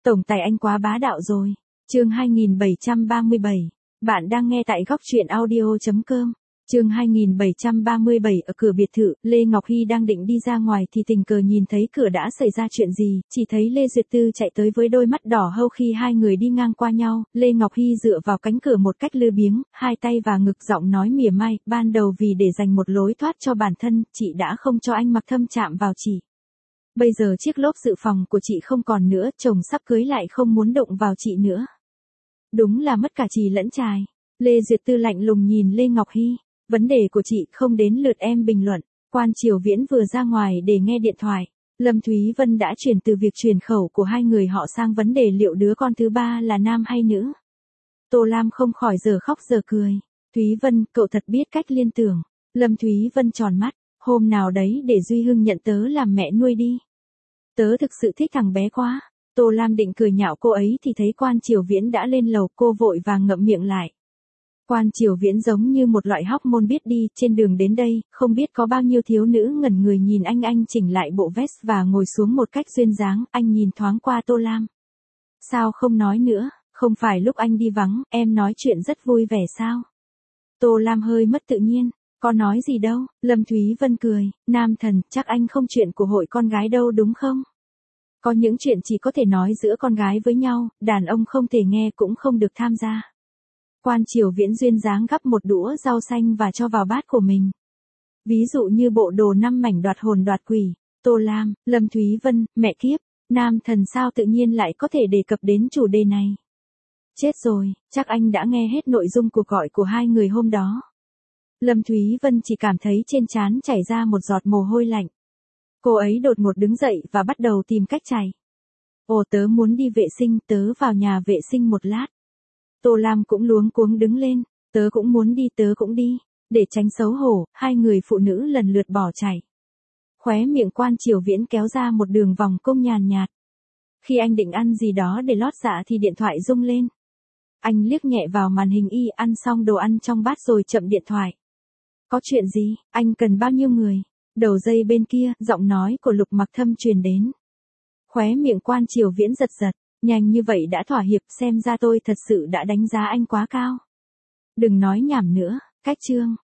Tổng tài anh quá bá đạo rồi. Chương 2737. Bạn đang nghe tại góc truyện audio.com. Chương 2737. Ở cửa biệt thự, Lê Ngọc Hy đang định đi ra ngoài thì tình cờ nhìn thấy cửa đã xảy ra chuyện gì, chỉ thấy Lê Duyệt Tư chạy tới với đôi mắt đỏ hâu khi hai người đi ngang qua nhau. Lê Ngọc Hy dựa vào cánh cửa một cách lười biếng, hai tay và ngực, giọng nói mỉa mai, ban đầu vì để dành một lối thoát cho bản thân, chị đã không cho anh Mặc Thâm chạm vào chị. Bây giờ chiếc lốp dự phòng của chị không còn nữa, chồng sắp cưới lại không muốn động vào chị nữa. Đúng là mất cả chì lẫn chài. Lê Duyệt Tư lạnh lùng nhìn Lê Ngọc Hy. Vấn đề của chị không đến lượt em bình luận. Quan Triều Viễn vừa ra ngoài để nghe điện thoại. Lâm Thúy Vân đã chuyển từ việc truyền khẩu của hai người họ sang vấn đề liệu đứa con thứ ba là nam hay nữ. Tô Lam không khỏi giờ khóc giờ cười. Thúy Vân, cậu thật biết cách liên tưởng. Lâm Thúy Vân tròn mắt. Hôm nào đấy để Duy Hưng nhận tớ làm mẹ nuôi đi. Tớ thực sự thích thằng bé quá. Tô Lam định cười nhạo cô ấy thì thấy Quan Triều Viễn đã lên lầu, cô vội vàng ngậm miệng lại. Quan Triều Viễn giống như một loại hóc môn biết đi, trên đường đến đây, không biết có bao nhiêu thiếu nữ ngẩn người nhìn anh chỉnh lại bộ vest và ngồi xuống một cách duyên dáng, anh nhìn thoáng qua Tô Lam. Sao không nói nữa, không phải lúc anh đi vắng, em nói chuyện rất vui vẻ sao? Tô Lam hơi mất tự nhiên, có nói gì đâu, Lâm Thúy Vân cười, nam thần, chắc anh không chuyện của hội con gái đâu đúng không? Có những chuyện chỉ có thể nói giữa con gái với nhau, đàn ông không thể nghe cũng không được tham gia. Quan Triều Viễn duyên dáng gắp một đũa rau xanh và cho vào bát của mình. Ví dụ như bộ đồ 5 mảnh đoạt hồn đoạt quỷ. Tô Lam, Lâm Thúy Vân, mẹ kiếp, nam thần sao tự nhiên lại có thể đề cập đến chủ đề này. Chết rồi, chắc anh đã nghe hết nội dung cuộc gọi của hai người hôm đó. Lâm Thúy Vân chỉ cảm thấy trên trán chảy ra một giọt mồ hôi lạnh. Cô ấy đột ngột đứng dậy và bắt đầu tìm cách chảy. Ồ, tớ muốn đi vệ sinh, tớ vào nhà vệ sinh một lát. Tô Lam cũng luống cuống đứng lên, tớ cũng muốn đi, tớ cũng đi. Để tránh xấu hổ, hai người phụ nữ lần lượt bỏ chạy. Khóe miệng Quan Triều Viễn kéo ra một đường vòng cung nhàn nhạt. Khi anh định ăn gì đó để lót dạ thì điện thoại rung lên. Anh liếc nhẹ vào màn hình ăn xong đồ ăn trong bát rồi chậm điện thoại. Có chuyện gì, anh cần bao nhiêu người? Đầu dây bên kia, giọng nói của Lục Mặc Thâm truyền đến. Khóe miệng Quan Triều Viễn giật giật. Nhanh như vậy đã thỏa hiệp, xem ra tôi thật sự đã đánh giá anh quá cao. Đừng nói nhảm nữa, cách chương.